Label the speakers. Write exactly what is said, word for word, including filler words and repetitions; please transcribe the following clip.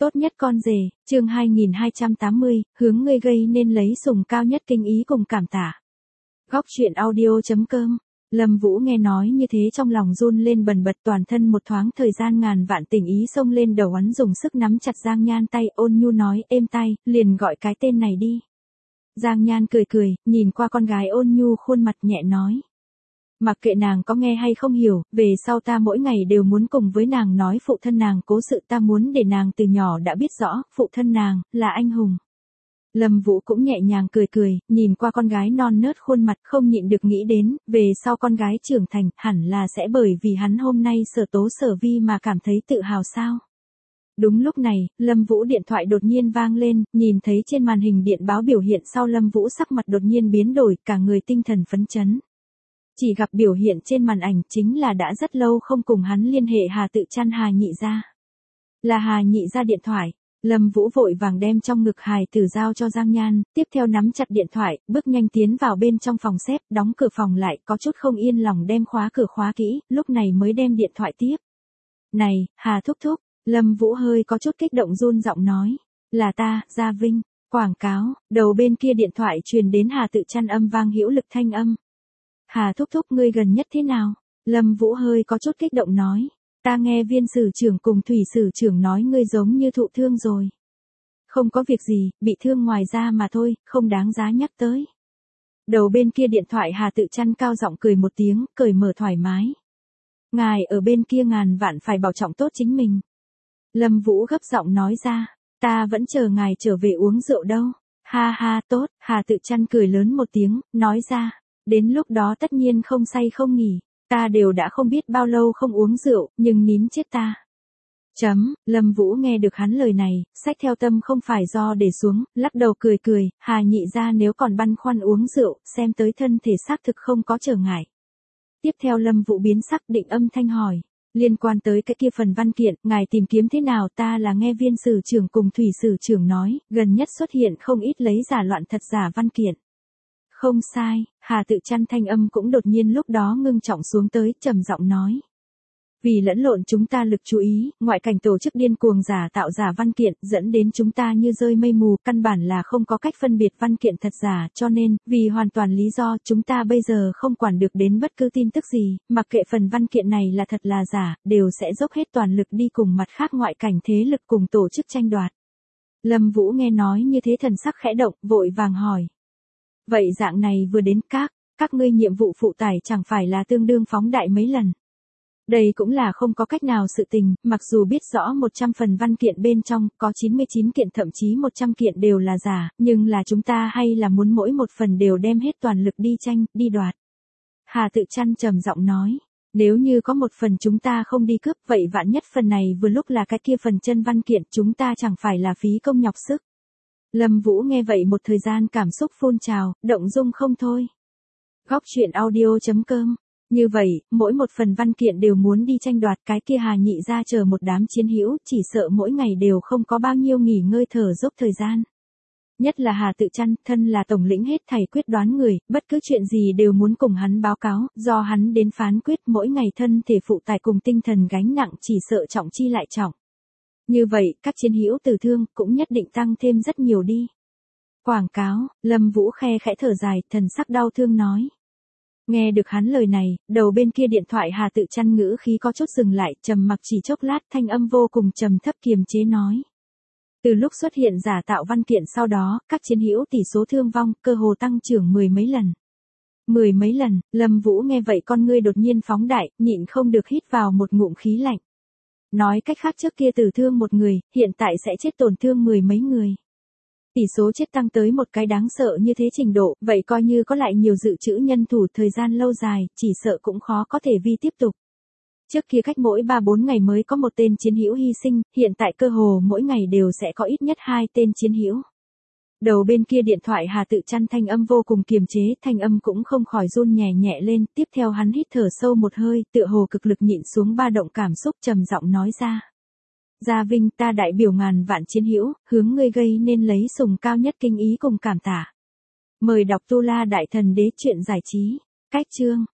Speaker 1: Tốt nhất con rể, chương hai nghìn hai trăm tám mươi, hướng ngươi gây nên lấy sùng cao nhất kinh ý cùng cảm tạ. Góc truyện audio chấm com. Lâm Vũ nghe nói như thế trong lòng run lên bần bật, toàn thân một thoáng thời gian ngàn vạn tình ý xông lên đầu hắn, dùng sức nắm chặt Giang Nhan tay, ôn nhu nói, êm tai, liền gọi cái tên này đi. Giang Nhan cười cười, nhìn qua con gái ôn nhu khuôn mặt nhẹ nói. Mặc kệ nàng có nghe hay không hiểu, về sau ta mỗi ngày đều muốn cùng với nàng nói phụ thân nàng cố sự, ta muốn để nàng từ nhỏ đã biết rõ, phụ thân nàng, là anh hùng. Lâm Vũ cũng nhẹ nhàng cười cười, nhìn qua con gái non nớt khuôn mặt, không nhịn được nghĩ đến, về sau con gái trưởng thành, hẳn là sẽ bởi vì hắn hôm nay sở tố sở vi mà cảm thấy tự hào sao. Đúng lúc này, Lâm Vũ điện thoại đột nhiên vang lên, nhìn thấy trên màn hình điện báo biểu hiện sau, Lâm Vũ sắc mặt đột nhiên biến đổi, cả người tinh thần phấn chấn. Chỉ gặp biểu hiện trên màn ảnh chính là đã rất lâu không cùng hắn liên hệ Hà Tự Chăn Hà Nhị Gia. Là Hà Nhị Gia điện thoại. Lâm Vũ vội vàng đem trong ngực hài tử giao cho Giang Nhan, tiếp theo nắm chặt điện thoại, bước nhanh tiến vào bên trong phòng xếp, đóng cửa phòng lại, có chút không yên lòng đem khóa cửa khóa kỹ, lúc này mới đem điện thoại tiếp. Này, Hà thúc thúc, Lâm Vũ hơi có chút kích động run giọng nói, là ta, Gia Vinh, quảng cáo, đầu bên kia điện thoại truyền đến Hà Tự Chăn âm vang hữu lực thanh âm. Hà thúc thúc, ngươi gần nhất thế nào? Lâm Vũ hơi có chút kích động nói. Ta nghe Viên sử trưởng cùng Thủy sử trưởng nói ngươi giống như thụ thương rồi. Không có việc gì, bị thương ngoài da mà thôi, không đáng giá nhắc tới. Đầu bên kia điện thoại Hà Tự Chăn cao giọng cười một tiếng, cởi mở thoải mái. Ngài ở bên kia ngàn vạn phải bảo trọng tốt chính mình. Lâm Vũ gấp giọng nói ra, ta vẫn chờ ngài trở về uống rượu đâu. Ha ha, tốt, Hà Tự Chăn cười lớn một tiếng, nói ra. Đến lúc đó tất nhiên không say không nghỉ, ta đều đã không biết bao lâu không uống rượu, nhưng nín chết ta. Chấm, Lâm Vũ nghe được hắn lời này, xách theo tâm không phải do để xuống, lắc đầu cười cười, Hà Nhị Gia nếu còn băn khoăn uống rượu, xem tới thân thể xác thực không có trở ngại. Tiếp theo Lâm Vũ biến sắc, định âm thanh hỏi, liên quan tới cái kia phần văn kiện, ngài tìm kiếm thế nào? Ta là nghe Viên sử trưởng cùng Thủy sử trưởng nói, gần nhất xuất hiện không ít lấy giả loạn thật giả văn kiện. Không sai, Hà Tự Chăn thanh âm cũng đột nhiên lúc đó ngưng trọng xuống tới, trầm giọng nói. Vì lẫn lộn chúng ta lực chú ý, ngoại cảnh tổ chức điên cuồng giả tạo giả văn kiện, dẫn đến chúng ta như rơi mây mù, căn bản là không có cách phân biệt văn kiện thật giả, cho nên, vì hoàn toàn lý do, chúng ta bây giờ không quản được đến bất cứ tin tức gì, mặc kệ phần văn kiện này là thật là giả, đều sẽ dốc hết toàn lực đi cùng mặt khác ngoại cảnh thế lực cùng tổ chức tranh đoạt. Lâm Vũ nghe nói như thế thần sắc khẽ động, vội vàng hỏi. Vậy dạng này vừa đến các, các ngươi nhiệm vụ phụ tải chẳng phải là tương đương phóng đại mấy lần. Đây cũng là không có cách nào sự tình, mặc dù biết rõ một trăm phần văn kiện bên trong, có chín mươi chín kiện thậm chí một trăm kiện đều là giả, nhưng là chúng ta hay là muốn mỗi một phần đều đem hết toàn lực đi tranh, đi đoạt. Hà Tự Chăn trầm giọng nói, nếu như có một phần chúng ta không đi cướp, vậy vạn nhất phần này vừa lúc là cái kia phần chân văn kiện, chúng ta chẳng phải là phí công nhọc sức. Lâm Vũ nghe vậy một thời gian cảm xúc phun trào, động dung không thôi. Góc truyện audio chấm com. Như vậy, mỗi một phần văn kiện đều muốn đi tranh đoạt, cái kia Hà Nhị Gia chờ một đám chiến hữu, chỉ sợ mỗi ngày đều không có bao nhiêu nghỉ ngơi thở dốc thời gian. Nhất là Hà Tự Chăn, thân là tổng lĩnh hết thảy quyết đoán người, bất cứ chuyện gì đều muốn cùng hắn báo cáo, do hắn đến phán quyết, mỗi ngày thân thể phụ tải cùng tinh thần gánh nặng, chỉ sợ trọng chi lại trọng. Như vậy, các chiến hữu tử thương cũng nhất định tăng thêm rất nhiều đi. Quảng cáo, Lâm Vũ khe khẽ thở dài, thần sắc đau thương nói. Nghe được hắn lời này, đầu bên kia điện thoại Hà Tự Chăn ngữ khí có chút dừng lại, trầm mặc chỉ chốc lát, thanh âm vô cùng trầm thấp kiềm chế nói. Từ lúc xuất hiện giả tạo văn kiện sau đó, các chiến hữu tỷ số thương vong, cơ hồ tăng trưởng mười mấy lần. Mười mấy lần, Lâm Vũ nghe vậy con ngươi đột nhiên phóng đại, nhịn không được hít vào một ngụm khí lạnh. Nói cách khác trước kia tử thương một người, hiện tại sẽ chết tổn thương mười mấy người. Tỷ số chết tăng tới một cái đáng sợ như thế trình độ, vậy coi như có lại nhiều dự trữ nhân thủ thời gian lâu dài, chỉ sợ cũng khó có thể vi tiếp tục. Trước kia cách mỗi ba bốn ngày mới có một tên chiến hữu hy sinh, hiện tại cơ hồ mỗi ngày đều sẽ có ít nhất hai tên chiến hữu. Đầu bên kia điện thoại Hà Tự Chăn thanh âm vô cùng kiềm chế, thanh âm cũng không khỏi run nhẹ nhẹ lên, tiếp theo hắn hít thở sâu một hơi, tựa hồ cực lực nhịn xuống ba động cảm xúc, trầm giọng nói ra. Gia Vinh, ta đại biểu ngàn vạn chiến hữu, hướng ngươi gây nên lấy sùng cao nhất kinh ý cùng cảm tạ. Mời đọc Tu La Đại Thần Đế truyện giải trí. Cách chương